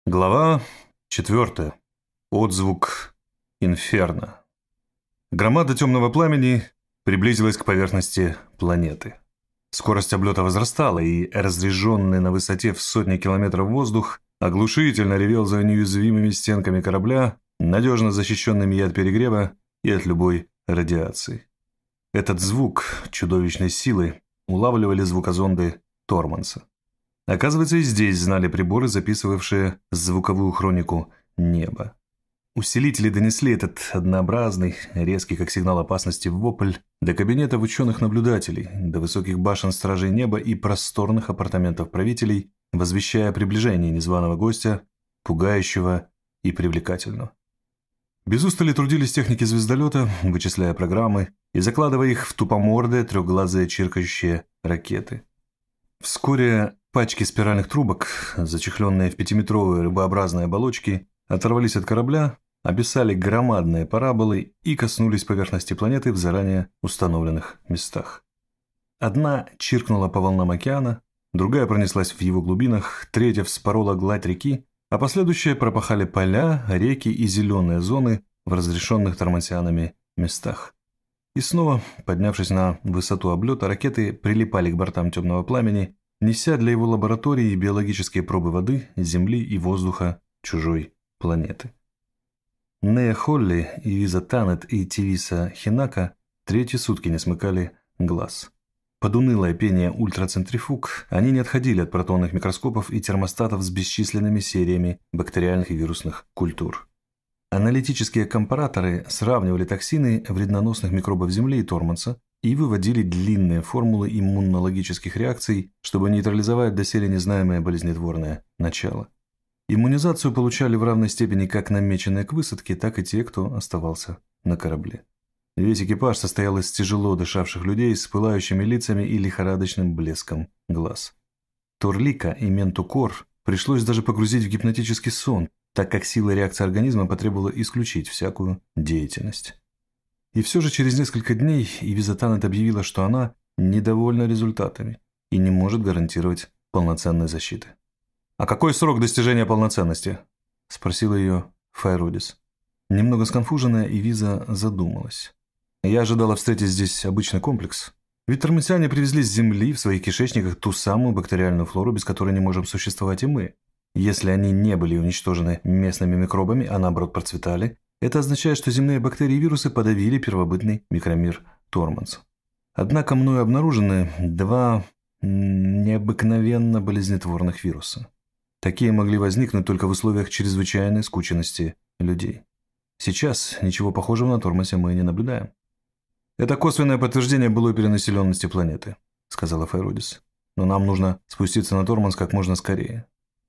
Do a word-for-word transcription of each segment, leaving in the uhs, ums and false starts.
Глава четвертая. Отзвук инферно. Громада темного пламени приблизилась к поверхности планеты. Скорость облета возрастала, и разреженный на высоте в сотни километров воздух оглушительно ревел за неуязвимыми стенками корабля, надежно защищенными и от перегрева, и от любой радиации. Этот звук чудовищной силы улавливали звукозонды Торманса. Оказывается, и здесь знали приборы, записывавшие звуковую хронику неба. Усилители донесли этот однообразный, резкий как сигнал опасности вопль до кабинетов ученых-наблюдателей, до высоких башен стражей неба и просторных апартаментов правителей, возвещая приближение незваного гостя, пугающего и привлекательного. Без устали трудились техники звездолета, вычисляя программы и закладывая их в тупомордые трехглазые чиркающие ракеты. Вскоре пачки спиральных трубок, зачехленные в пятиметровые рыбообразные оболочки, оторвались от корабля, описали громадные параболы и коснулись поверхности планеты в заранее установленных местах. Одна чиркнула по волнам океана, другая пронеслась в его глубинах, третья вспорола гладь реки, а последующие пропахали поля, реки и зеленые зоны в разрешенных тормансианами местах. И снова, поднявшись на высоту облета, ракеты прилипали к бортам темного пламени, неся для его лаборатории биологические пробы воды, земли и воздуха чужой планеты. Нея Холли, Ивиза Танет и Тивиса Хинака третьи сутки не смыкали глаз. Под унылое пение ультрацентрифуг они не отходили от протонных микроскопов и термостатов с бесчисленными сериями бактериальных и вирусных культур. Аналитические компараторы сравнивали токсины вредноносных микробов Земли и Торманса и выводили длинные формулы иммунологических реакций, чтобы нейтрализовать доселе незнаемое болезнетворное начало. Иммунизацию получали в равной степени как намеченные к высадке, так и те, кто оставался на корабле. Весь экипаж состоял из тяжело дышавших людей с пылающими лицами и лихорадочным блеском глаз. Торлика и Ментукор пришлось даже погрузить в гипнотический сон, так как сила реакции организма потребовала исключить всякую деятельность. И все же через несколько дней Ивиза Танет объявила, что она недовольна результатами и не может гарантировать полноценной защиты. «А какой срок достижения полноценности?» – спросила ее Файродис. Немного сконфуженная, Ивиза задумалась. «Я ожидала встретить здесь обычный комплекс. Ведь тормансиане привезли с Земли в своих кишечниках ту самую бактериальную флору, без которой не можем существовать и мы. Если они не были уничтожены местными микробами, а наоборот процветали, это означает, что земные бактерии и вирусы подавили первобытный микромир Торманс. Однако мною обнаружены два необыкновенно болезнетворных вируса. Такие могли возникнуть только в условиях чрезвычайной скученности людей. Сейчас ничего похожего на Тормансе мы не наблюдаем. «Это косвенное подтверждение былой перенаселенности планеты», — сказала Файродис. «Но нам нужно спуститься на Торманс как можно скорее.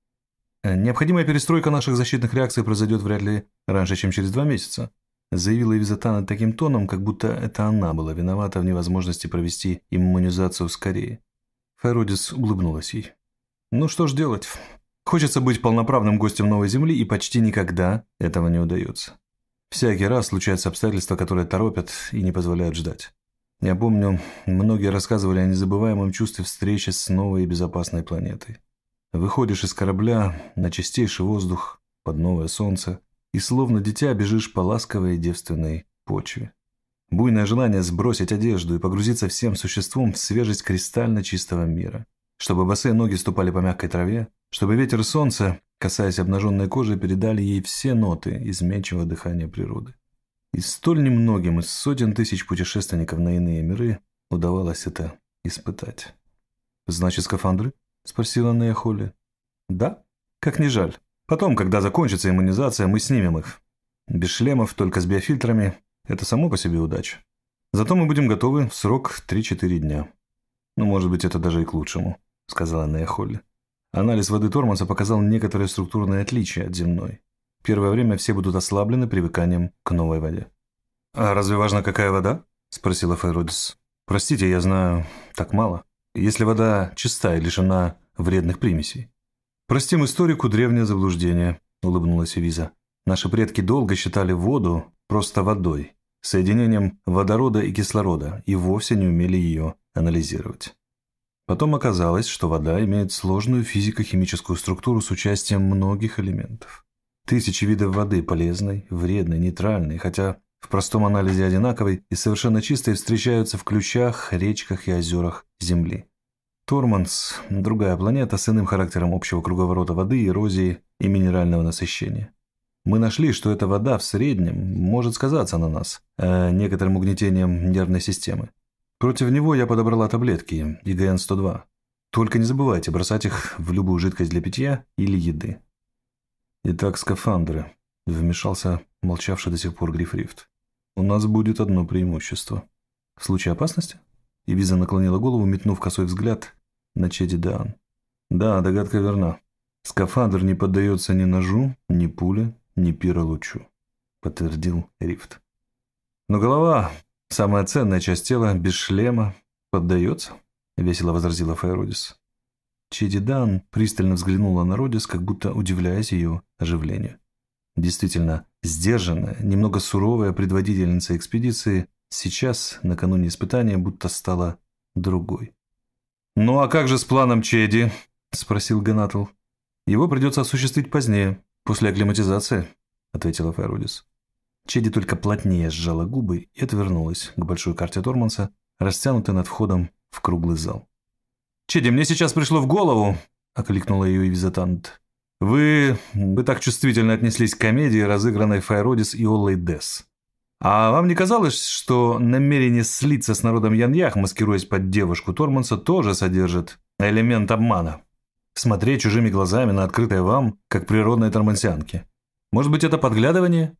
Необходимая перестройка наших защитных реакций произойдет вряд ли раньше, чем через два месяца», заявила Ивиза Танет таким тоном, как будто это она была виновата в невозможности провести иммунизацию скорее. Файродис улыбнулась ей. «Ну что ж делать? Хочется быть полноправным гостем новой Земли, и почти никогда этого не удается. Всякий раз случаются обстоятельства, которые торопят и не позволяют ждать. Я помню, многие рассказывали о незабываемом чувстве встречи с новой и безопасной планетой. Выходишь из корабля на чистейший воздух, под новое солнце, и словно дитя бежишь по ласковой и девственной почве. Буйное желание сбросить одежду и погрузиться всем существом в свежесть кристально чистого мира. Чтобы босые ноги ступали по мягкой траве, чтобы ветер и солнце, касаясь обнаженной кожи, передали ей все ноты изменчивого дыхания природы. И столь немногим из сотен тысяч путешественников на иные миры удавалось это испытать. «Значит, скафандры?» – спросила Нея Холли. «Да? Как не жаль. Потом, когда закончится иммунизация, мы снимем их. Без шлемов, только с биофильтрами. Это само по себе удача. Зато мы будем готовы в срок три-четыре дня. Ну, может быть, это даже и к лучшему», – сказала Нея Холли. Анализ воды Торманса показал некоторые структурные отличия от земной. Первое время все будут ослаблены привыканием к новой воде. «А разве важно, какая вода?» – спросила Файродис. «Простите, я знаю так мало. Если вода чистая и лишена вредных примесей». «Простим историку древнее заблуждение», – улыбнулась Ивиза. «Наши предки долго считали воду просто водой, соединением водорода и кислорода, и вовсе не умели ее анализировать. Потом оказалось, что вода имеет сложную физико-химическую структуру с участием многих элементов. Тысячи видов воды – полезной, вредной, нейтральной, хотя в простом анализе одинаковой и совершенно чистой встречаются в ключах, речках и озерах Земли. Торманс – другая планета с иным характером общего круговорота воды, эрозии и минерального насыщения. Мы нашли, что эта вода в среднем может сказаться на нас, э, некоторым угнетением нервной системы. Против него я подобрала таблетки И Г Н сто два. Только не забывайте бросать их в любую жидкость для питья или еды. Итак, скафандры. Вмешался молчавший до сих пор Грифрифт. У нас будет одно преимущество. В случае опасности? Ивиза наклонила голову, метнув косой взгляд на Чеди Даан. Да, догадка верна. Скафандр не поддается ни ножу, ни пуле, ни пиролучу, подтвердил Рифт. Но голова, самая ценная часть тела, без шлема, поддается, весело возразила Фейродис. Чеди Даан пристально взглянула на Родис, как будто удивляясь ее оживлению. Действительно, сдержанная, немного суровая предводительница экспедиции сейчас, накануне испытания, будто стала другой. «Ну а как же с планом Чеди?» – спросил Ганатл. «Его придется осуществить позднее, после акклиматизации», – ответила Фейродис. Чеди только плотнее сжала губы и отвернулась к большой карте Торманса, растянутой над входом в круглый зал. «Чеди, мне сейчас пришло в голову», – окликнула ее Ивизатант. «Вы... вы так чувствительно отнеслись к комедии, разыгранной Фейродис и Оллой Десс. А вам не казалось, что намерение слиться с народом Яньях, маскируясь под девушку Торманса, тоже содержит элемент обмана? Смотреть чужими глазами на открытое вам, как природной тормансианке. Может быть, это подглядывание?»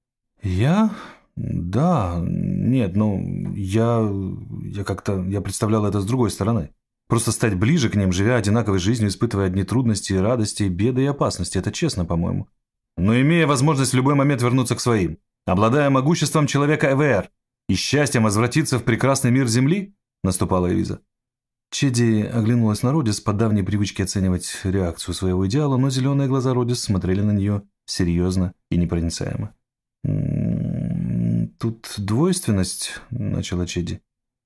«Я? Да. Нет, ну, я... я как-то... я представлял это с другой стороны. Просто стать ближе к ним, живя одинаковой жизнью, испытывая одни трудности и радости, беды и опасности. Это честно, по-моему. Но имея возможность в любой момент вернуться к своим, обладая могуществом человека Э В Р и счастьем возвратиться в прекрасный мир Земли, наступала Эвиза. Чеди оглянулась на Родис по давней привычке оценивать реакцию своего идеала, но зеленые глаза Родис смотрели на нее серьезно и непроницаемо. «Тут двойственность», — начала Чеди.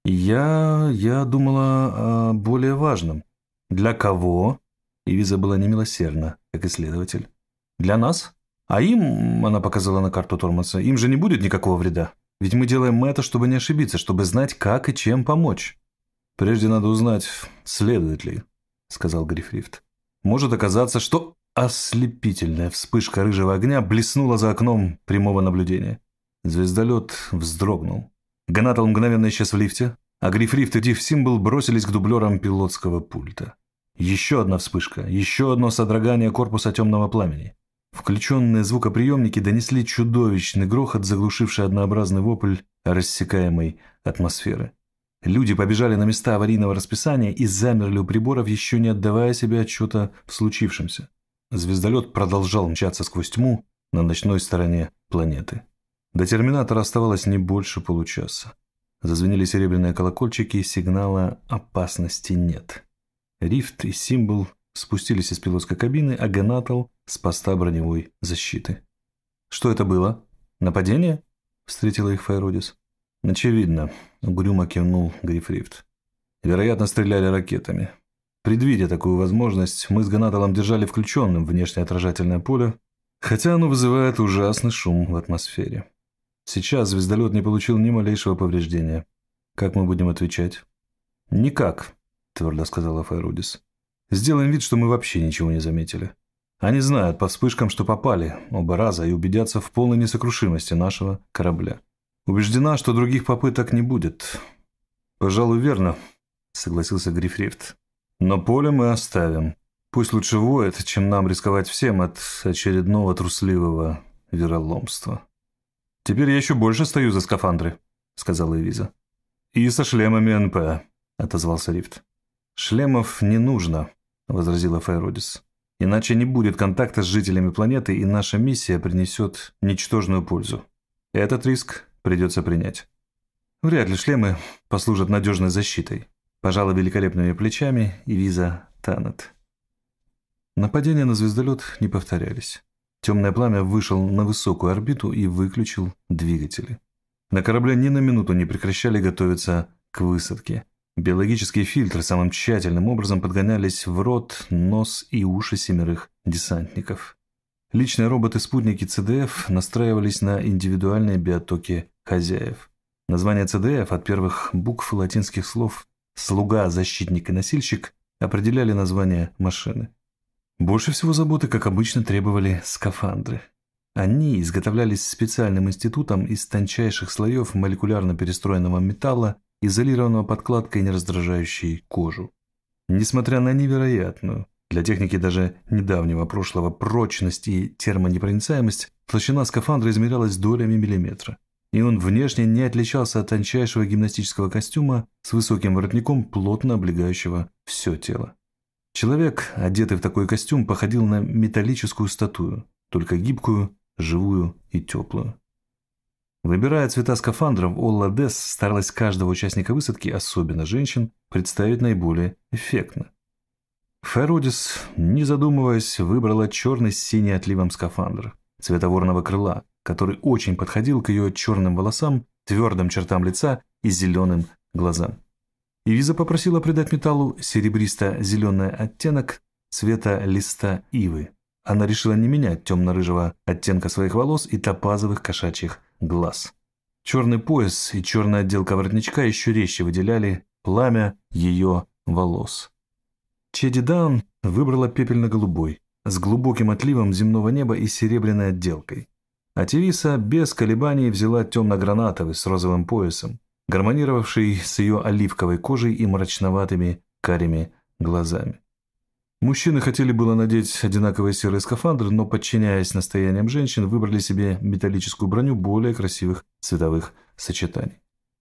«Я... я думала о более важном». «Для кого?» Эвиза была немилосердна, как исследователь. «Для нас? А им, — она показала на карту Торманса, — им же не будет никакого вреда. Ведь мы делаем это, чтобы не ошибиться, чтобы знать, как и чем помочь». «Прежде надо узнать, следует ли», — сказал Грифрифт. «Может оказаться, что...» Ослепительная вспышка рыжего огня блеснула за окном прямого наблюдения. Звездолет вздрогнул. Ганатл мгновенно исчез в лифте, а Грифрифт и Див-Симбл бросились к дублерам пилотского пульта. Еще одна вспышка, еще одно содрогание корпуса темного пламени. Включенные звукоприемники донесли чудовищный грохот, заглушивший однообразный вопль рассекаемой атмосферы. Люди побежали на места аварийного расписания и замерли у приборов, еще не отдавая себе отчета в случившемся. Звездолет продолжал мчаться сквозь тьму на ночной стороне планеты. До терминатора оставалось не больше получаса. Зазвенели серебряные колокольчики, и сигнала «опасности нет». Рифт и Симбл спустились из пилотской кабины, а Ганатл с поста броневой защиты. «Что это было? Нападение?» — встретила их Фейродис. «Очевидно», — угрюмо кивнул Грифрифт. «Вероятно, стреляли ракетами. Предвидя такую возможность, мы с Ганатлом держали включенным внешнее отражательное поле, хотя оно вызывает ужасный шум в атмосфере. Сейчас звездолет не получил ни малейшего повреждения. Как мы будем отвечать?» «Никак», — твердо сказала Фейродис. «Сделаем вид, что мы вообще ничего не заметили. Они знают по вспышкам, что попали оба раза, и убедятся в полной несокрушимости нашего корабля. Убеждена, что других попыток не будет». «Пожалуй, верно», — согласился Грифрифт. «Но поле мы оставим. Пусть лучше воет, чем нам рисковать всем от очередного трусливого вероломства». «Теперь я еще больше стою за скафандры», — сказала Эвиза. «И со шлемами Н П», — отозвался Рифт. «Шлемов не нужно», — возразила Фейродис. «Иначе не будет контакта с жителями планеты, и наша миссия принесет ничтожную пользу. Этот риск придется принять. Вряд ли шлемы послужат надежной защитой», — пожала великолепными плечами Эвиза Танет. Нападения на звездолет не повторялись. Темное пламя вышел на высокую орбиту и выключил двигатели. На корабле ни на минуту не прекращали готовиться к высадке. Биологические фильтры самым тщательным образом подгонялись в рот, нос и уши семерых десантников. Личные роботы-спутники ЦДФ настраивались на индивидуальные биотоки хозяев. Название ЦДФ от первых букв латинских слов «слуга», «защитник» и «носильщик» определяли название машины. Больше всего заботы, как обычно, требовали скафандры. Они изготовлялись специальным институтом из тончайших слоев молекулярно перестроенного металла, изолированного подкладкой, не раздражающей кожу. Несмотря на невероятную, для техники даже недавнего прошлого, прочность и термонепроницаемость, толщина скафандра измерялась долями миллиметра, и он внешне не отличался от тончайшего гимнастического костюма с высоким воротником, плотно облегающего все тело. Человек, одетый в такой костюм, походил на металлическую статую, только гибкую, живую и теплую. Выбирая цвета скафандров, Олла Десс старалась каждого участника высадки, особенно женщин, представить наиболее эффектно. Феродис, не задумываясь, выбрала черный с синим отливом скафандр, цвета ворного крыла, который очень подходил к ее черным волосам, твердым чертам лица и зеленым глазам. Ивиза попросила придать металлу серебристо-зеленый оттенок цвета листа ивы. Она решила не менять темно-рыжего оттенка своих волос и топазовых кошачьих глаз. Черный пояс и черная отделка воротничка еще резче выделяли пламя ее волос. Чеди Даун выбрала пепельно-голубой, с глубоким отливом земного неба и серебряной отделкой. А Тевиса без колебаний взяла темно-гранатовый с розовым поясом, гармонировавший с ее оливковой кожей и мрачноватыми карими глазами. Мужчины хотели было надеть одинаковые серые скафандры, но, подчиняясь настояниям женщин, выбрали себе металлическую броню более красивых цветовых сочетаний.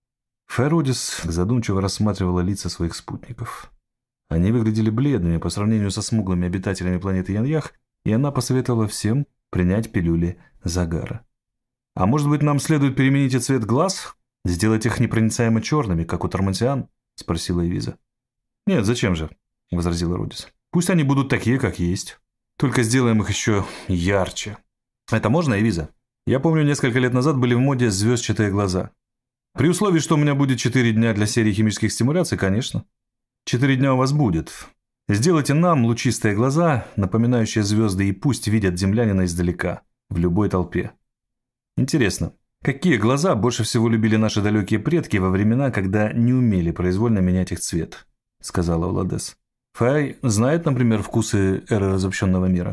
Феродис задумчиво рассматривала лица своих спутников. Они выглядели бледными по сравнению со смуглыми обитателями планеты Яньях, и она посоветовала всем принять пилюли загара. «А может быть, нам следует переменить и цвет глаз? Сделать их непроницаемо черными, как у тормансиан?» – спросила Ивиза. «Нет, зачем же?» – возразила Родис. «Пусть они будут такие, как есть. Только сделаем их еще ярче». «Это можно, Ивиза? Я помню, несколько лет назад были в моде звездчатые глаза. При условии, что у меня будет четыре дня для серии химических стимуляций, конечно. Четыре дня у вас будет. Сделайте нам лучистые глаза, напоминающие звезды, и пусть видят землянина издалека, в любой толпе. Интересно, какие глаза больше всего любили наши далекие предки во времена, когда не умели произвольно менять их цвет?» – сказала Оладес. «Фай знает, например, вкусы эры разобщенного мира?»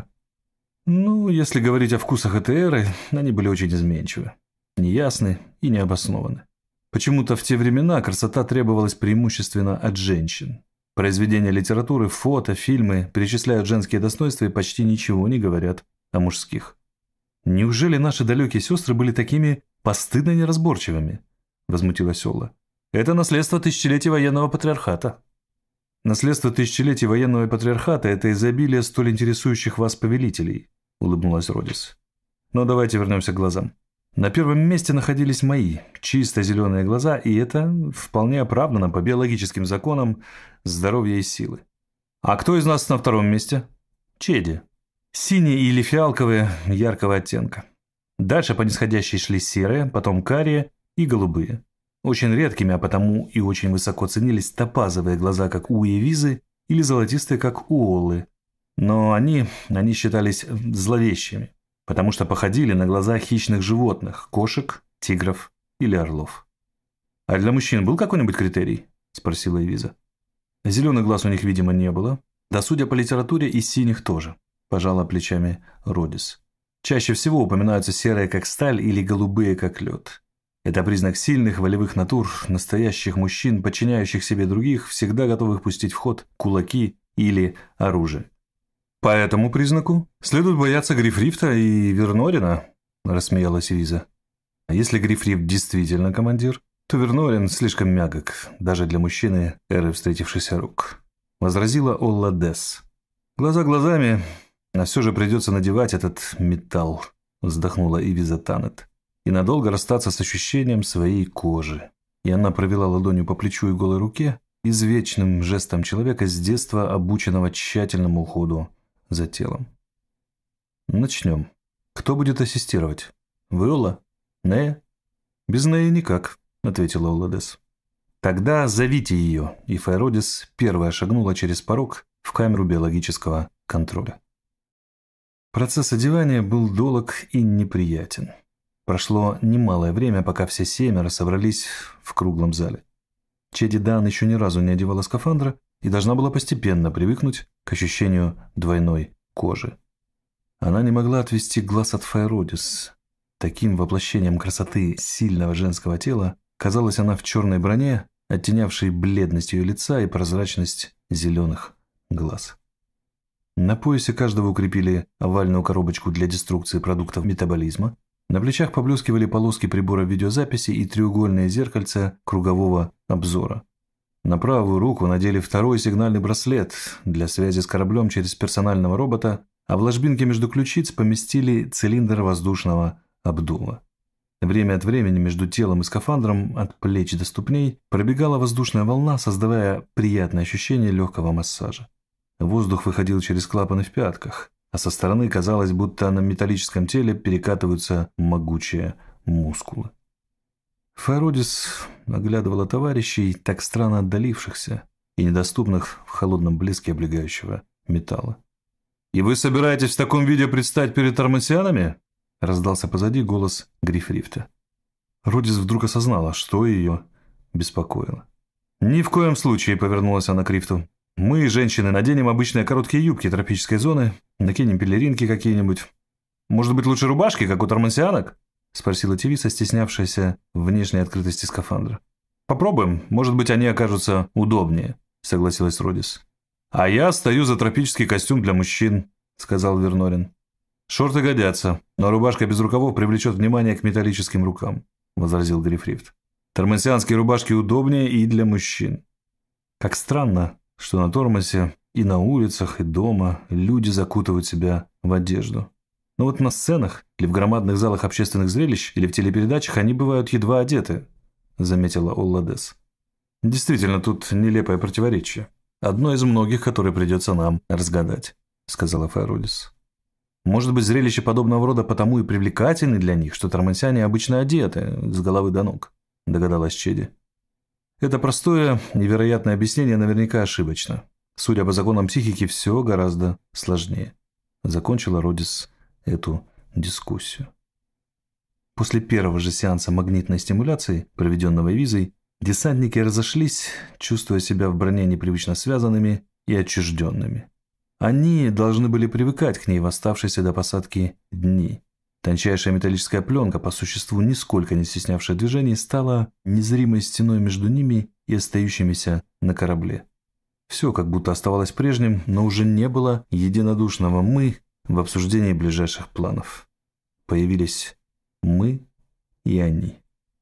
«Ну, если говорить о вкусах этой эры, они были очень изменчивы, неясны и необоснованы. Почему-то в те времена красота требовалась преимущественно от женщин. Произведения литературы, фото, фильмы перечисляют женские достоинства и почти ничего не говорят о мужских. Неужели наши далекие сестры были такими постыдно неразборчивыми?» – возмутилась Олла. «Это наследство тысячелетий военного патриархата». «Наследство тысячелетий военного патриархата – это изобилие столь интересующих вас повелителей», – улыбнулась Родис. «Но давайте вернемся к глазам. На первом месте находились мои, чисто зеленые глаза, и это вполне оправдано по биологическим законам здоровья и силы. А кто из нас на втором месте?» «Чеди. Синие или фиалковые яркого оттенка. Дальше по нисходящей шли серые, потом карие и голубые. Очень редкими, а потому и очень высоко ценились топазовые глаза, как у Эвизы, или золотистые, как у Оллы. Но они, они считались зловещими, потому что походили на глаза хищных животных, кошек, тигров или орлов». «А для мужчин был какой-нибудь критерий?» – спросила Эвиза. «Зеленых глаз у них, видимо, не было. Да, судя по литературе, и синих тоже», – пожала плечами Родис. «Чаще всего упоминаются серые, как сталь, или голубые, как лед. Это признак сильных волевых натур, настоящих мужчин, подчиняющих себе других, всегда готовых пустить в ход кулаки или оружие». «По этому признаку следует бояться Грифрифта и Вернорина», – рассмеялась Ивиза. «А если Грифрифт действительно командир, то Вернорин слишком мягок, даже для мужчины эры встретившихся рук», – возразила Олла Десс. «Глаза глазами, а все же придется надевать этот металл», – вздохнула Ивиза Танет. «И надолго расстаться с ощущением своей кожи». И она провела ладонью по плечу и голой руке, извечным жестом человека с детства, обученного тщательному уходу за телом. «Начнем. Кто будет ассистировать? Вы, Олла? Нея?» «Без Неи никак», — ответила Олладес. Тогда зовите ее, и Файродис первая шагнула через порог в камеру биологического контроля. Процесс одевания был долг и неприятен. Прошло немалое время, пока все семеро собрались в круглом зале. Чеди Дан еще ни разу не одевала скафандра и должна была постепенно привыкнуть к ощущению двойной кожи. Она не могла отвести глаз от Файродис. Таким воплощением красоты сильного женского тела казалась она в черной броне, оттенявшей бледность ее лица и прозрачность зеленых глаз. На поясе каждого укрепили овальную коробочку для деструкции продуктов метаболизма, на плечах поблескивали полоски прибора видеозаписи и треугольное зеркальце кругового обзора. На правую руку надели второй сигнальный браслет для связи с кораблем через персонального робота, а в ложбинке между ключиц поместили цилиндр воздушного обдува. Время от времени между телом и скафандром от плеч до ступней пробегала воздушная волна, создавая приятное ощущение легкого массажа. Воздух выходил через клапаны в пятках, а со стороны казалось, будто на металлическом теле перекатываются могучие мускулы. Файродис оглядывала товарищей, так странно отдалившихся и недоступных в холодном блеске облегающего металла. «И вы собираетесь в таком виде предстать перед тормансианами?» — раздался позади голос Грифрифта. Родис вдруг осознала, что ее беспокоило. «Ни в коем случае», — повернулась она к Рифту. «Мы, женщины, наденем обычные короткие юбки тропической зоны, накинем пелеринки какие-нибудь. Может быть, лучше рубашки, как у тормансианок?» — спросила Тивиса, стеснявшаяся внешней открытости скафандра. «Попробуем, может быть, они окажутся удобнее», — согласилась Родис. «А я стою за тропический костюм для мужчин», — сказал Вернорин. «Шорты годятся, но рубашка без рукавов привлечет внимание к металлическим рукам», — возразил Грифрифт. «Тормансианские рубашки удобнее и для мужчин». Как странно, что на Тормосе и на улицах, и дома люди закутывают себя в одежду. Но вот на сценах или в громадных залах общественных зрелищ или в телепередачах они бывают едва одеты, заметила Олладес. Действительно, тут нелепое противоречие. Одно из многих, которые придется нам разгадать, сказала Файродис. Может быть, зрелище подобного рода потому и привлекательны для них, что тормансиане обычно одеты с головы до ног, догадалась Чеди. Это простое, невероятное объяснение наверняка ошибочно. Судя по законам психики, все гораздо сложнее. Закончила Родис эту дискуссию. После первого же сеанса магнитной стимуляции, проведенного Визой, десантники разошлись, чувствуя себя в броне непривычно связанными и отчужденными. Они должны были привыкать к ней в оставшиеся до посадки дни. Тончайшая металлическая пленка, по существу нисколько не стеснявшая движений, стала незримой стеной между ними и остающимися на корабле. Все как будто оставалось прежним, но уже не было единодушного «мы» в обсуждении ближайших планов. Появились «мы» и «они».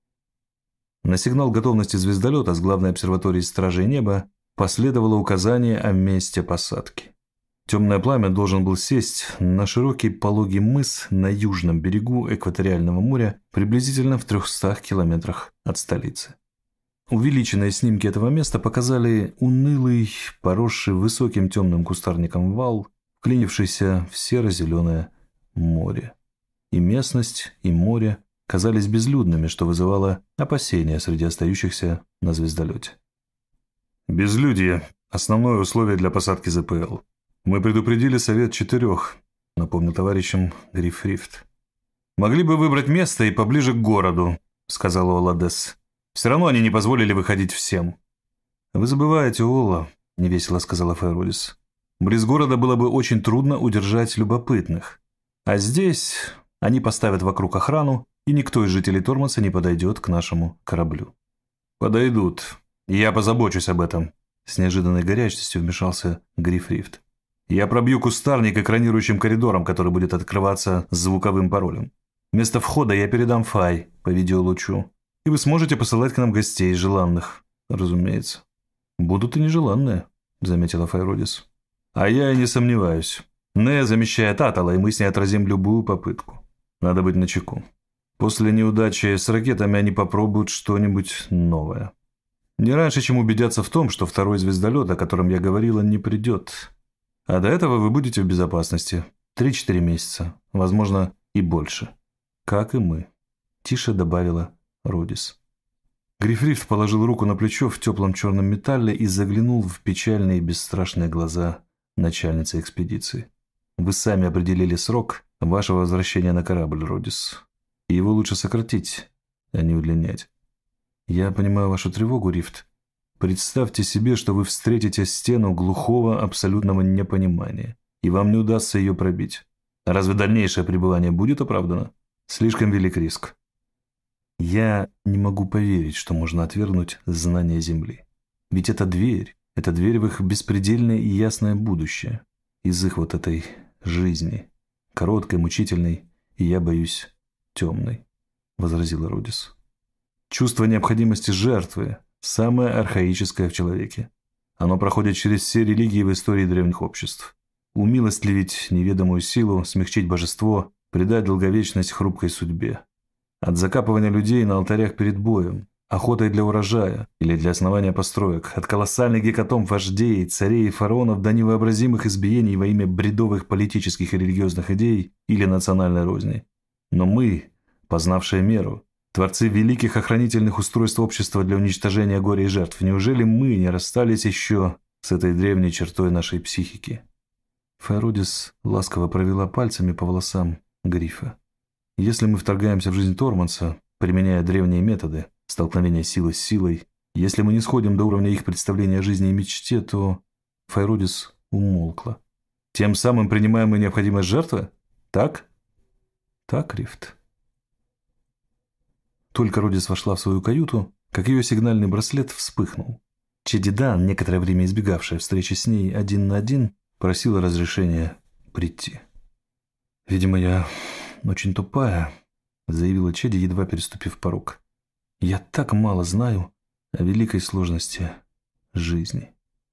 На сигнал готовности звездолета с главной обсерватории Стражей Неба последовало указание о месте посадки. Темное пламя должен был сесть на широкий пологий мыс на южном берегу экваториального моря, приблизительно в трехстах километрах от столицы. Увеличенные снимки этого места показали унылый, поросший высоким темным кустарником вал, вклинившийся в серо-зеленое море. И местность, и море казались безлюдными, что вызывало опасения среди остающихся на звездолете. «Безлюдье – основное условие для посадки ЗПЛ. Мы предупредили совет четырех», – напомнил товарищам Грифрифт. «Могли бы выбрать место и поближе к городу», – сказала Олладес. «Все равно они не позволили выходить всем». «Вы забываете, Олла», – невесело сказала Файродис. «Близ города было бы очень трудно удержать любопытных. А здесь они поставят вокруг охрану, и никто из жителей Тормоса не подойдет к нашему кораблю». «Подойдут. Я позабочусь об этом», – с неожиданной горячностью вмешался Грифрифт. «Я пробью кустарник экранирующим коридором, который будет открываться с звуковым паролем. Место входа я передам Фай по видеолучу, и вы сможете посылать к нам гостей желанных, разумеется». «Будут и нежеланные», – заметила Файродис. «А я и не сомневаюсь. Нея замещает Атала, и мы с ней отразим любую попытку. Надо быть начеку. После неудачи с ракетами они попробуют что-нибудь новое. Не раньше, чем убедятся в том, что второй звездолет, о котором я говорила, не придет. А до этого вы будете в безопасности. Три-четыре месяца. Возможно, и больше. Как и мы», – тише добавила Родис. Грифрифт положил руку на плечо в теплом черном металле и заглянул в печальные бесстрашные глаза начальницы экспедиции. «Вы сами определили срок вашего возвращения на корабль, Родис. И его лучше сократить, а не удлинять. Я понимаю вашу тревогу, Рифт. Представьте себе, что вы встретите стену глухого абсолютного непонимания, и вам не удастся ее пробить. Разве дальнейшее пребывание будет оправдано? Слишком велик риск. Я не могу поверить, что можно отвергнуть знания Земли. Ведь это дверь, это дверь в их беспредельное и ясное будущее, из их вот этой жизни, короткой, мучительной и, я боюсь, темной», — возразила Родис. «Чувство необходимости жертвы – самое архаическое в человеке. Оно проходит через все религии в истории древних обществ. Умилостливить неведомую силу, смягчить божество, придать долговечность хрупкой судьбе. От закапывания людей на алтарях перед боем, охотой для урожая или для основания построек, от колоссальных гекатомб вождей, царей и фараонов до невообразимых избиений во имя бредовых политических и религиозных идей или национальной розни. Но мы, познавшие меру, творцы великих охранительных устройств общества для уничтожения горя и жертв, неужели мы не расстались еще с этой древней чертой нашей психики?» Файродис ласково провела пальцами по волосам Грифа. «Если мы вторгаемся в жизнь Торманса, применяя древние методы, столкновения силы с силой, если мы не сходим до уровня их представления о жизни и мечте, то...» Файродис умолкла. «Тем самым принимаем мы необходимость жертвы? Так?» «Так, Рифт». Только Родис вошла в свою каюту, как ее сигнальный браслет вспыхнул. Чеди Дан, некоторое время избегавшая встречи с ней один на один, просила разрешения прийти. «Видимо, я очень тупая», — заявила Чеди, едва переступив порог. «Я так мало знаю о великой сложности жизни».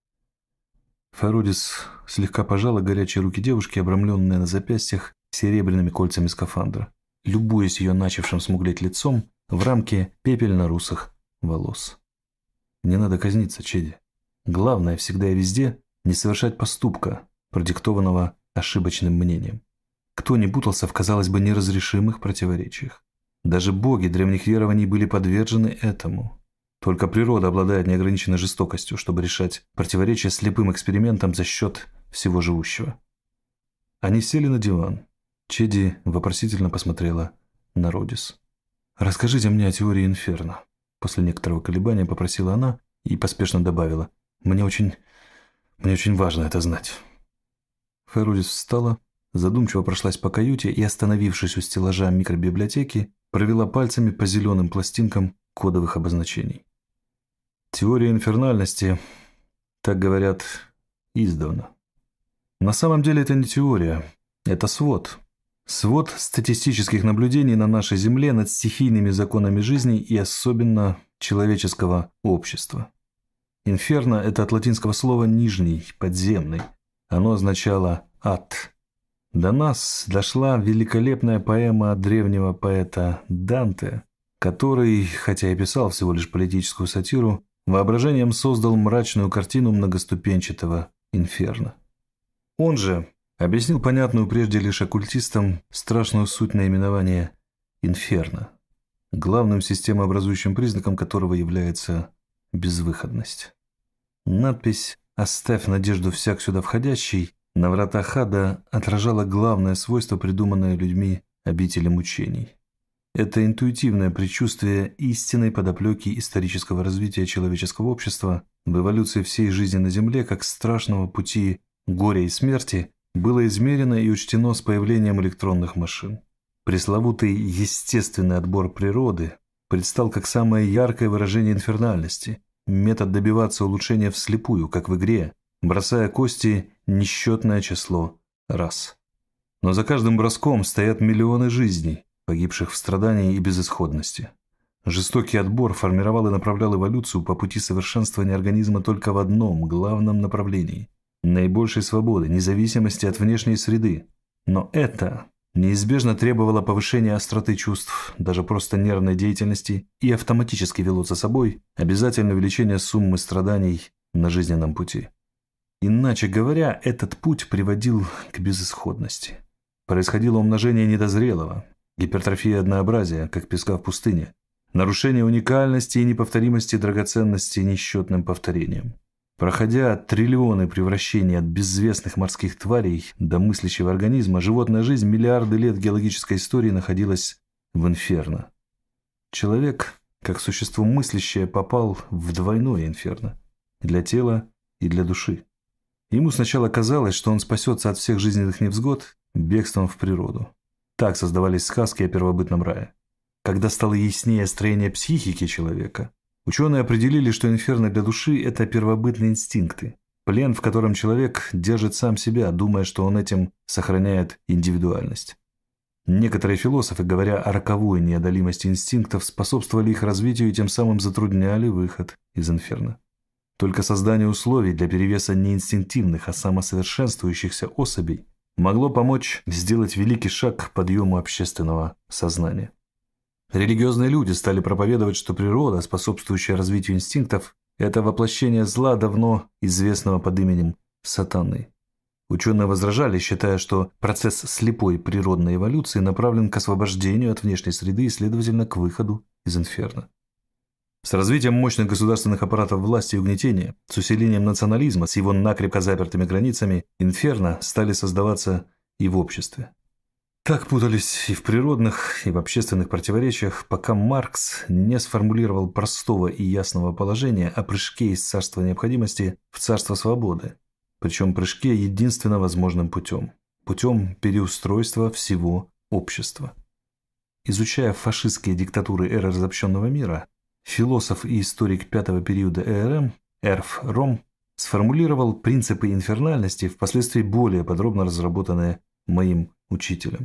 Файродис слегка пожала горячие руки девушки, обрамленные на запястьях серебряными кольцами скафандра, любуясь ее начавшим смуглеть лицом в рамке пепельно-русых волос. «Не надо казниться, Чеди. Главное всегда и везде не совершать поступка, продиктованного ошибочным мнением. Кто не путался в, казалось бы, неразрешимых противоречиях. Даже боги древних верований были подвержены этому. Только природа обладает неограниченной жестокостью, чтобы решать противоречия слепым экспериментом за счет всего живущего». Они сели на диван. Чеди вопросительно посмотрела на Родис. «Расскажите мне о теории Инферно», — после некоторого колебания попросила она и поспешно добавила. «Мне очень... мне очень важно это знать». Файродис встала, задумчиво прошлась по каюте и, остановившись у стеллажа микробиблиотеки, провела пальцами по зеленым пластинкам кодовых обозначений. «Теория инфернальности, так говорят, издавна. На самом деле это не теория, это свод». Свод статистических наблюдений на нашей Земле над стихийными законами жизни и особенно человеческого общества. Инферно – это от латинского слова «нижний», «подземный». Оно означало «ад». До нас дошла великолепная поэма древнего поэта Данте, который, хотя и писал всего лишь политическую сатиру, воображением создал мрачную картину многоступенчатого инферно. Он же объяснил понятную прежде лишь оккультистам страшную суть наименования «инферно», главным системообразующим признаком которого является безвыходность. Надпись «Оставь надежду всяк сюда входящий» на вратах ада отражала главное свойство, придуманное людьми обители мучений. Это интуитивное предчувствие истинной подоплеки исторического развития человеческого общества в эволюции всей жизни на Земле как страшного пути горя и смерти было измерено и учтено с появлением электронных машин. Пресловутый естественный отбор природы предстал как самое яркое выражение инфернальности, метод добиваться улучшения вслепую, как в игре, бросая кости несчетное число раз. Но за каждым броском стоят миллионы жизней, погибших в страдании и безысходности. Жестокий отбор формировал и направлял эволюцию по пути совершенствования организма только в одном главном направлении – наибольшей свободы, независимости от внешней среды. Но это неизбежно требовало повышения остроты чувств, даже просто нервной деятельности, и автоматически вело за собой обязательное увеличение суммы страданий на жизненном пути. Иначе говоря, этот путь приводил к безысходности. Происходило умножение недозрелого, гипертрофия однообразия, как песка в пустыне. Нарушение уникальности и неповторимости драгоценностей несчетным повторением. Проходя триллионы превращений от безвестных морских тварей до мыслящего организма, животная жизнь миллиарды лет геологической истории находилась в инферно. Человек, как существо мыслящее, попал в двойное инферно – для тела и для души. Ему сначала казалось, что он спасется от всех жизненных невзгод бегством в природу. Так создавались сказки о первобытном рае. Когда стало яснее строение психики человека, ученые определили, что инферно для души – это первобытные инстинкты, плен, в котором человек держит сам себя, думая, что он этим сохраняет индивидуальность. Некоторые философы, говоря о роковой неодолимости инстинктов, способствовали их развитию и тем самым затрудняли выход из инферно. Только создание условий для перевеса не инстинктивных, а самосовершенствующихся особей могло помочь сделать великий шаг к подъему общественного сознания. Религиозные люди стали проповедовать, что природа, способствующая развитию инстинктов, это воплощение зла, давно известного под именем сатаны. Ученые возражали, считая, что процесс слепой природной эволюции направлен к освобождению от внешней среды и, следовательно, к выходу из инферно. С развитием мощных государственных аппаратов власти и угнетения, с усилением национализма, с его накрепко запертыми границами, инферно стали создаваться и в обществе. Так путались и в природных, и в общественных противоречиях, пока Маркс не сформулировал простого и ясного положения о прыжке из царства необходимости в царство свободы, причем прыжке единственно возможным путем – путем переустройства всего общества. Изучая фашистские диктатуры эры разобщенного мира, философ и историк пятого периода ЭРМ Эрф Ром сформулировал принципы инфернальности, впоследствии более подробно разработанные моим учителем.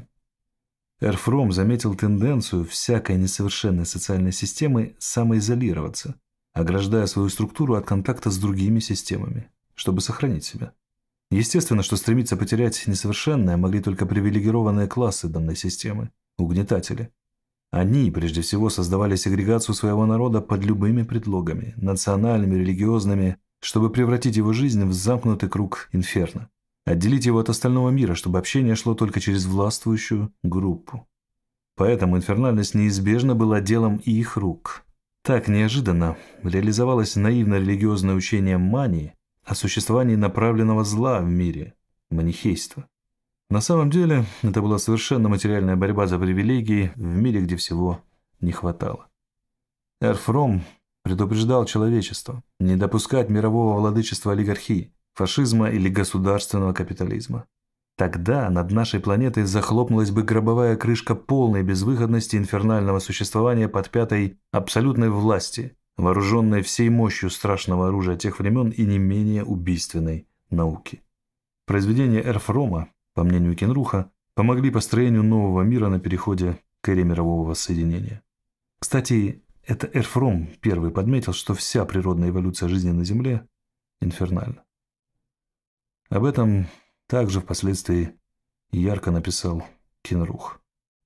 Эрф Ром заметил тенденцию всякой несовершенной социальной системы самоизолироваться, ограждая свою структуру от контакта с другими системами, чтобы сохранить себя. Естественно, что стремиться потерять несовершенное могли только привилегированные классы данной системы – угнетатели. Они, прежде всего, создавали сегрегацию своего народа под любыми предлогами, национальными, религиозными, чтобы превратить его жизнь в замкнутый круг инферно, отделить его от остального мира, чтобы общение шло только через властвующую группу. Поэтому инфернальность неизбежно была делом и их рук. Так неожиданно реализовалось наивное религиозное учение Мании о существовании направленного зла в мире – манихейство. На самом деле, это была совершенно материальная борьба за привилегии в мире, где всего не хватало. Эрф Ром предупреждал человечество не допускать мирового владычества олигархии, фашизма или государственного капитализма. Тогда над нашей планетой захлопнулась бы гробовая крышка полной безвыходности инфернального существования под пятой абсолютной власти, вооруженной всей мощью страшного оружия тех времен и не менее убийственной науки. Произведения Эрф Рома, по мнению Кенруха, помогли построению нового мира на переходе к эре мирового воссоединения. Кстати, это Эрф Ром первый подметил, что вся природная эволюция жизни на Земле инфернальна. Об этом также впоследствии ярко написал Кенрух.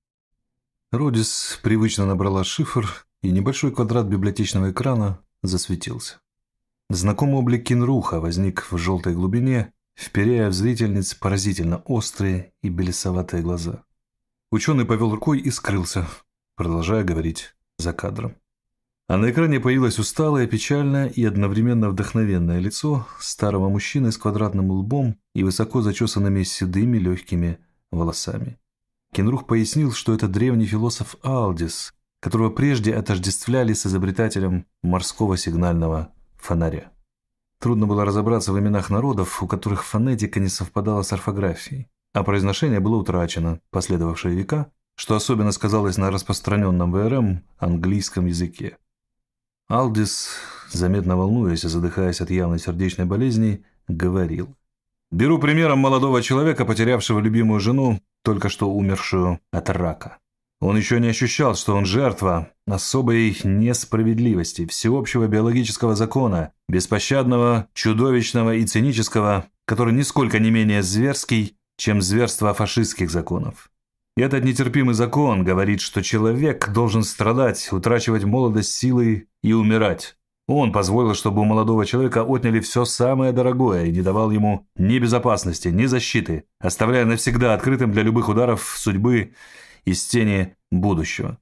Родис привычно набрала шифр, и небольшой квадрат библиотечного экрана засветился. Знакомый облик Кенруха возник в желтой глубине, вперяя в зрительниц поразительно острые и белесоватые глаза. Ученый повел рукой и скрылся, продолжая говорить за кадром. А на экране появилось усталое, печальное и одновременно вдохновенное лицо старого мужчины с квадратным лбом и высоко зачесанными седыми легкими волосами. Кенрух пояснил, что это древний философ Алдис, которого прежде отождествляли с изобретателем морского сигнального фонаря. Трудно было разобраться в именах народов, у которых фонетика не совпадала с орфографией, а произношение было утрачено последовавшие века, что особенно сказалось на распространенном в ЭРМ английском языке. Алдис, заметно волнуясь и задыхаясь от явной сердечной болезни, говорил: «Беру примером молодого человека, потерявшего любимую жену, только что умершую от рака. Он еще не ощущал, что он жертва особой несправедливости, всеобщего биологического закона, беспощадного, чудовищного и цинического, который нисколько не менее зверский, чем зверство фашистских законов. И этот нетерпимый закон говорит, что человек должен страдать, утрачивать молодость силой и умирать. Он позволил, чтобы у молодого человека отняли все самое дорогое и не давал ему ни безопасности, ни защиты, оставляя навсегда открытым для любых ударов судьбы из тени будущего.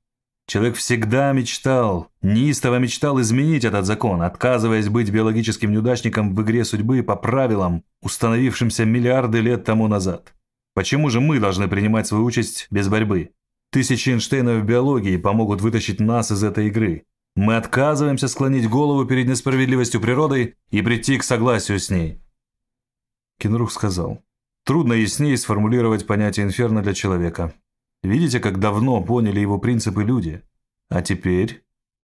Человек всегда мечтал, неистово мечтал изменить этот закон, отказываясь быть биологическим неудачником в игре судьбы по правилам, установившимся миллиарды лет тому назад. Почему же мы должны принимать свою участь без борьбы? Тысячи Эйнштейнов в биологии помогут вытащить нас из этой игры. Мы отказываемся склонить голову перед несправедливостью природы и прийти к согласию с ней. Кенрух сказал: трудно яснее сформулировать понятие инферно для человека. Видите, как давно поняли его принципы люди? А теперь...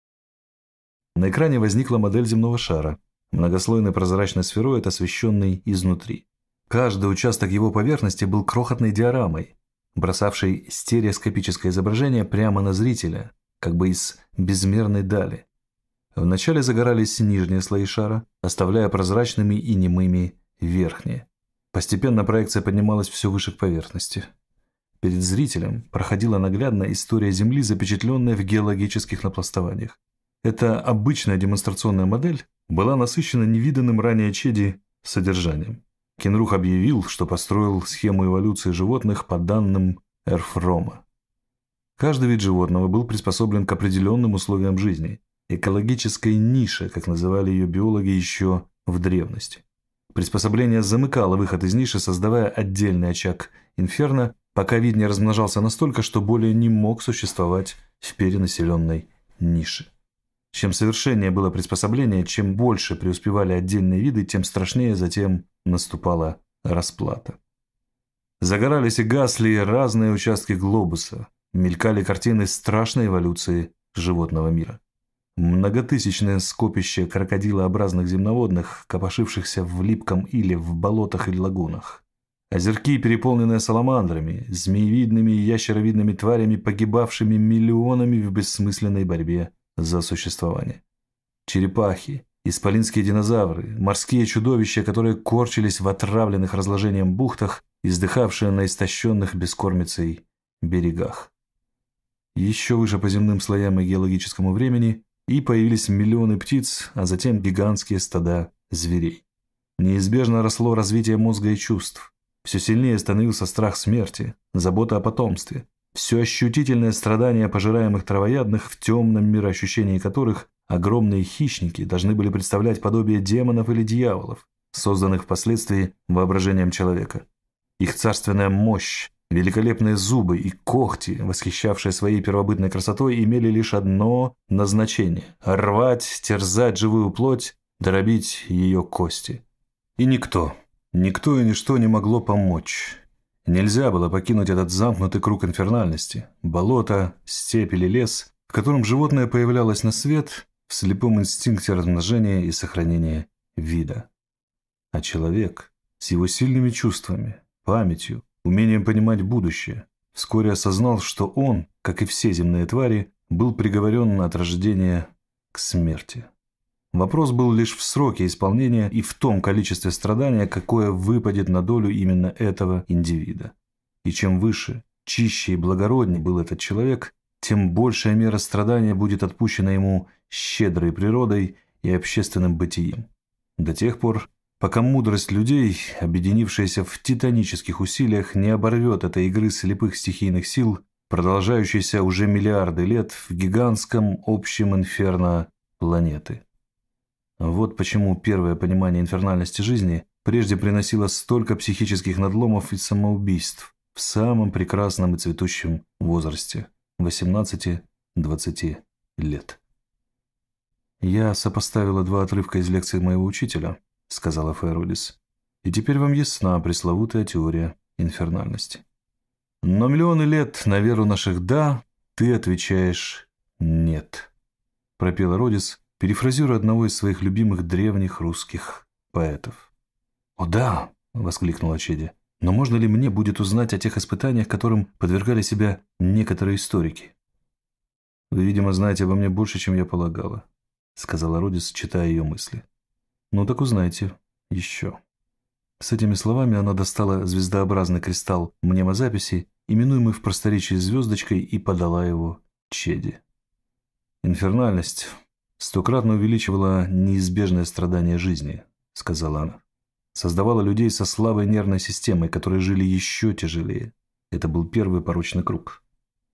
На экране возникла модель земного шара, многослойный прозрачный сфероид, освещенный изнутри. Каждый участок его поверхности был крохотной диорамой, бросавшей стереоскопическое изображение прямо на зрителя, как бы из безмерной дали. Вначале загорались нижние слои шара, оставляя прозрачными и немыми верхние. Постепенно проекция поднималась все выше к поверхности. Перед зрителем проходила наглядная история Земли, запечатленная в геологических напластованиях. Эта обычная демонстрационная модель была насыщена невиданным ранее Чеди содержанием. Кенрух объявил, что построил схему эволюции животных по данным Эрфрома. Каждый вид животного был приспособлен к определенным условиям жизни, экологической нише, как называли ее биологи еще в древности. Приспособление замыкало выход из ниши, создавая отдельный очаг инферно, пока вид не размножался настолько, что более не мог существовать в перенаселенной нише. Чем совершеннее было приспособление, чем больше преуспевали отдельные виды, тем страшнее затем наступала расплата. Загорались и гасли разные участки глобуса, мелькали картины страшной эволюции животного мира. Многотысячное скопище крокодилообразных земноводных, копошившихся в липком иле в болотах или лагунах. Озерки, переполненные саламандрами, змеевидными и ящеровидными тварями, погибавшими миллионами в бессмысленной борьбе за существование. Черепахи, исполинские динозавры, морские чудовища, которые корчились в отравленных разложением бухтах, издыхавшие на истощенных бескормицей берегах. Еще выше по земным слоям и геологическому времени и появились миллионы птиц, а затем гигантские стада зверей. Неизбежно росло развитие мозга и чувств. Все сильнее становился страх смерти, забота о потомстве, все ощутительное страдание пожираемых травоядных, в темном мироощущении которых огромные хищники должны были представлять подобие демонов или дьяволов, созданных впоследствии воображением человека. Их царственная мощь, великолепные зубы и когти, восхищавшие своей первобытной красотой, имели лишь одно назначение – рвать, терзать живую плоть, дробить ее кости. И никто, никто и ничто не могло помочь. Нельзя было покинуть этот замкнутый круг инфернальности, болото, степь или лес, в котором животное появлялось на свет в слепом инстинкте размножения и сохранения вида. А человек с его сильными чувствами, памятью, умением понимать будущее, вскоре осознал, что он, как и все земные твари, был приговорен от рождения к смерти. Вопрос был лишь в сроке исполнения и в том количестве страдания, какое выпадет на долю именно этого индивида. И чем выше, чище и благороднее был этот человек, тем большая мера страдания будет отпущена ему щедрой природой и общественным бытием. До тех пор, пока мудрость людей, объединившаяся в титанических усилиях, не оборвет этой игры слепых стихийных сил, продолжающейся уже миллиарды лет в гигантском общем инферно планеты. Вот почему первое понимание инфернальности жизни прежде приносило столько психических надломов и самоубийств в самом прекрасном и цветущем возрасте – восемнадцати-двадцати лет. «Я сопоставила два отрывка из лекции моего учителя», – сказала Фейродис, – «и теперь вам ясна пресловутая теория инфернальности. Но миллионы лет на веру наших «да» ты отвечаешь «нет», – пропела Родис, перефразируя одного из своих любимых древних русских поэтов. «О да!» – воскликнула Чеди. «Но можно ли мне будет узнать о тех испытаниях, которым подвергали себя некоторые историки?» «Вы, видимо, знаете обо мне больше, чем я полагала», – сказала Родис, читая ее мысли. «Ну так узнайте еще». С этими словами она достала звездообразный кристалл мнемозаписи, именуемый в просторечии звездочкой, и подала его Чеди. «Инфернальность стократно увеличивала неизбежное страдание жизни», — сказала она. «Создавала людей со слабой нервной системой, которые жили еще тяжелее. Это был первый порочный круг.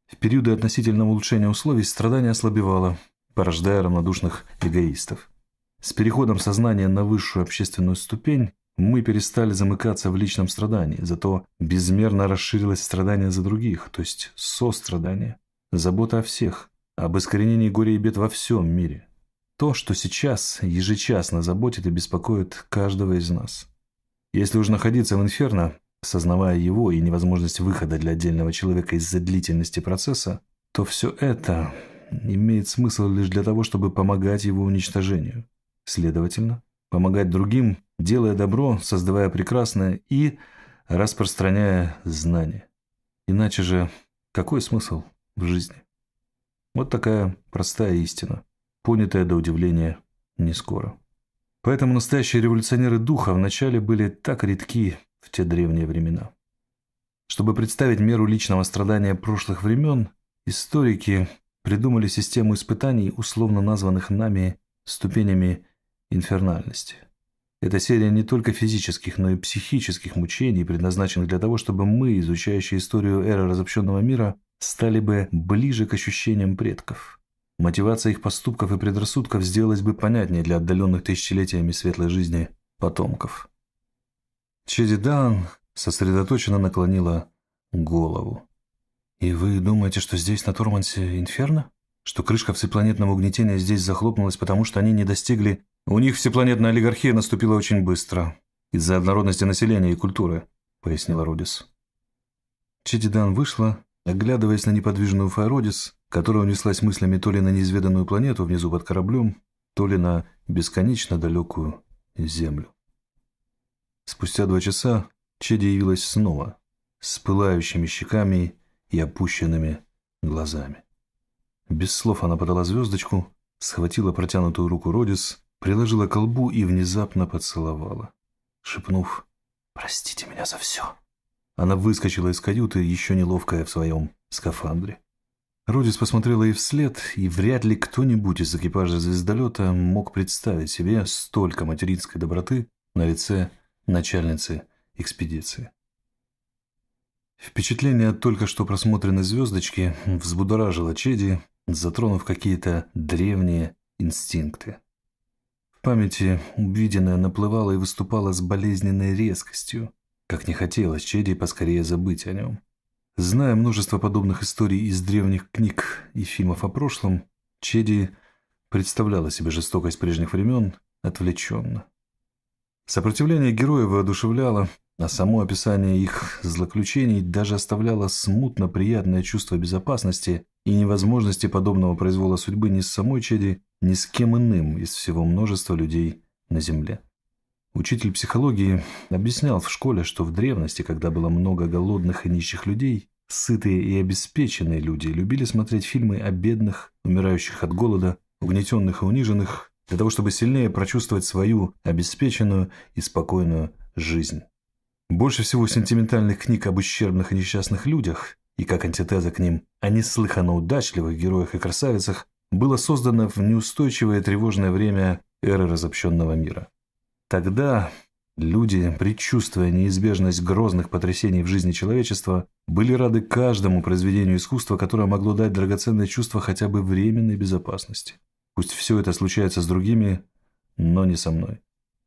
В периоды относительного улучшения условий страдание ослабевало, порождая равнодушных эгоистов. С переходом сознания на высшую общественную ступень мы перестали замыкаться в личном страдании, зато безмерно расширилось страдание за других, то есть сострадание, забота о всех, об искоренении горя и бед во всем мире. То, что сейчас ежечасно заботит и беспокоит каждого из нас. Если уж находиться в инферно, сознавая его и невозможность выхода для отдельного человека из-за длительности процесса, то все это имеет смысл лишь для того, чтобы помогать его уничтожению. Следовательно, помогать другим, делая добро, создавая прекрасное и распространяя знания. Иначе же какой смысл в жизни? Вот такая простая истина, понятая до удивления не скоро. Поэтому настоящие революционеры духа вначале были так редки в те древние времена. Чтобы представить меру личного страдания прошлых времен, историки придумали систему испытаний, условно названных нами ступенями инфернальности. Это серия не только физических, но и психических мучений, предназначенных для того, чтобы мы, изучающие историю эры разобщенного мира, стали бы ближе к ощущениям предков. Мотивация их поступков и предрассудков сделалась бы понятнее для отдаленных тысячелетиями светлой жизни потомков. Чеди Даан сосредоточенно наклонила голову. «И вы думаете, что здесь, на Тормансе, инферно? Что крышка всепланетного угнетения здесь захлопнулась, потому что они не достигли... У них всепланетная олигархия наступила очень быстро, из-за однородности населения и культуры», — пояснила Родис. Чеди Даан вышла, оглядываясь на неподвижную Файродис, которая унеслась мыслями то ли на неизведанную планету внизу под кораблем, то ли на бесконечно далекую Землю. Спустя два часа Чеди явилась снова, с пылающими щеками и опущенными глазами. Без слов она подала звездочку, схватила протянутую руку Родис, приложила к колбу и внезапно поцеловала, шепнув «Простите меня за все». Она выскочила из каюты, еще неловкая в своем скафандре. Родис посмотрела ей вслед, и вряд ли кто-нибудь из экипажа звездолета мог представить себе столько материнской доброты на лице начальницы экспедиции. Впечатление от только что просмотренной звездочки взбудоражило Чеди, затронув какие-то древние инстинкты. В памяти увиденное наплывало и выступало с болезненной резкостью, как не хотелось Чеди поскорее забыть о нем. Зная множество подобных историй из древних книг и фильмов о прошлом, Чеди представляла себе жестокость прежних времен отвлеченно. Сопротивление героев воодушевляло, а само описание их злоключений даже оставляло смутно приятное чувство безопасности и невозможности подобного произвола судьбы ни с самой Чеди, ни с кем иным из всего множества людей на Земле. Учитель психологии объяснял в школе, что в древности, когда было много голодных и нищих людей, сытые и обеспеченные люди любили смотреть фильмы о бедных, умирающих от голода, угнетенных и униженных, для того, чтобы сильнее прочувствовать свою обеспеченную и спокойную жизнь. Больше всего сентиментальных книг об ущербных и несчастных людях, и как антитеза к ним о неслыханно удачливых героях и красавицах, было создано в неустойчивое тревожное время эры разобщенного мира. Тогда люди, предчувствуя неизбежность грозных потрясений в жизни человечества, были рады каждому произведению искусства, которое могло дать драгоценное чувство хотя бы временной безопасности. Пусть все это случается с другими, но не со мной.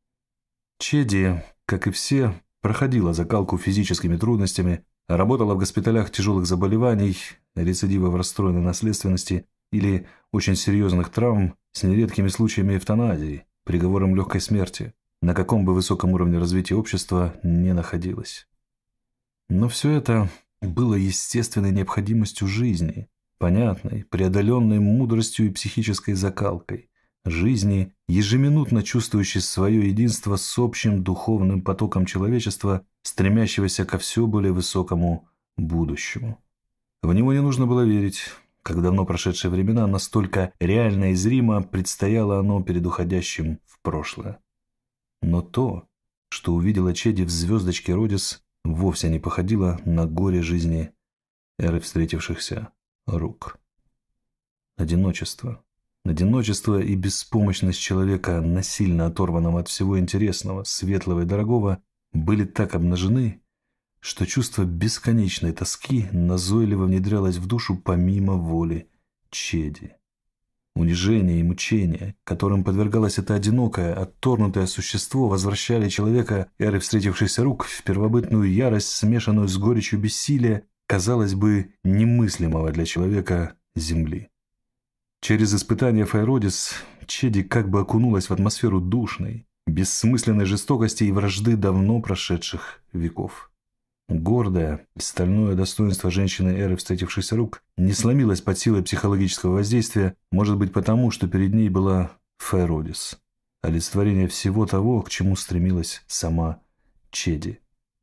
Чеди, как и все, проходила закалку физическими трудностями, работала в госпиталях тяжелых заболеваний, рецидивов расстроенной наследственности или очень серьезных травм с нередкими случаями эвтаназии, приговором легкой смерти, на каком бы высоком уровне развития общества не находилось. Но все это было естественной необходимостью жизни, понятной, преодоленной мудростью и психической закалкой, жизни, ежеминутно чувствующей свое единство с общим духовным потоком человечества, стремящегося ко все более высокому будущему. В него не нужно было верить, как давно прошедшие времена настолько реально и зримо предстояло оно перед уходящим в прошлое. Но то, что увидела Чеди в звездочке Родис, вовсе не походило на горе жизни эры встретившихся рук. Одиночество. Одиночество и беспомощность человека, насильно оторванного от всего интересного, светлого и дорогого, были так обнажены, что чувство бесконечной тоски назойливо внедрялось в душу помимо воли Чеди. Унижение и мучение, которым подвергалось это одинокое, отторгнутое существо, возвращали человека, эры встретившихся рук, в первобытную ярость, смешанную с горечью бессилия, казалось бы, немыслимого для человека земли. Через испытание Фейродис Чеди как бы окунулась в атмосферу душной, бессмысленной жестокости и вражды давно прошедших веков. Гордое, стальное достоинство женщины эры встретившихся рук не сломилось под силой психологического воздействия, может быть потому, что перед ней была Фейродис, олицетворение всего того, к чему стремилась сама Чеди.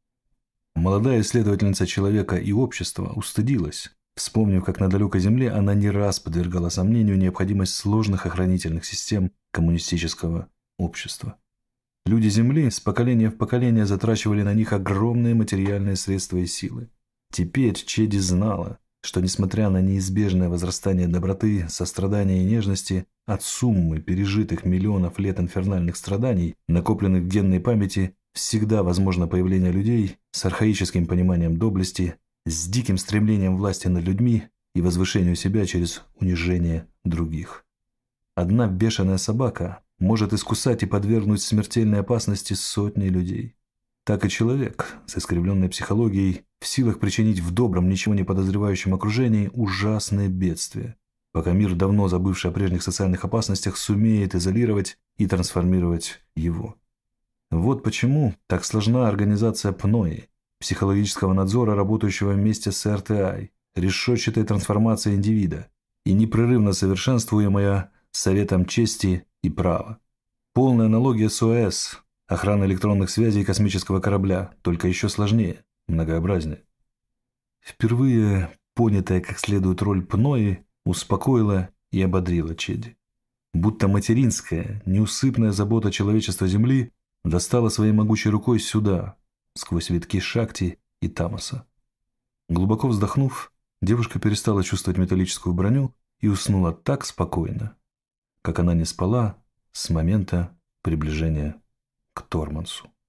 Молодая исследовательница человека и общества устыдилась, вспомнив, как на далекой земле она не раз подвергала сомнению необходимость сложных охранительных систем коммунистического общества. Люди Земли с поколения в поколение затрачивали на них огромные материальные средства и силы. Теперь Чеди знала, что, несмотря на неизбежное возрастание доброты, сострадания и нежности, от суммы пережитых миллионов лет инфернальных страданий, накопленных в генной памяти, всегда возможно появление людей с архаическим пониманием доблести, с диким стремлением власти над людьми и возвышению себя через унижение других. Одна бешеная собака может искусать и подвергнуть смертельной опасности сотни людей. Так и человек с искривленной психологией в силах причинить в добром, ничего не подозревающем окружении ужасное бедствие, пока мир, давно забывший о прежних социальных опасностях, сумеет изолировать и трансформировать его. Вот почему так сложна организация ПНОИ, психологического надзора, работающего вместе с эр тэ ай, решетчатой трансформации индивида и непрерывно совершенствуемая Советом чести и права. Полная аналогия с о эс, охрана электронных связей космического корабля, только еще сложнее, многообразнее. Впервые понятая как следует роль ПНОИ успокоила и ободрила Чеди. Будто материнская, неусыпная забота человечества Земли достала своей могучей рукой сюда, сквозь витки Шакти и Тамаса. Глубоко вздохнув, девушка перестала чувствовать металлическую броню и уснула так спокойно, как она не спала с момента приближения к Тормансу.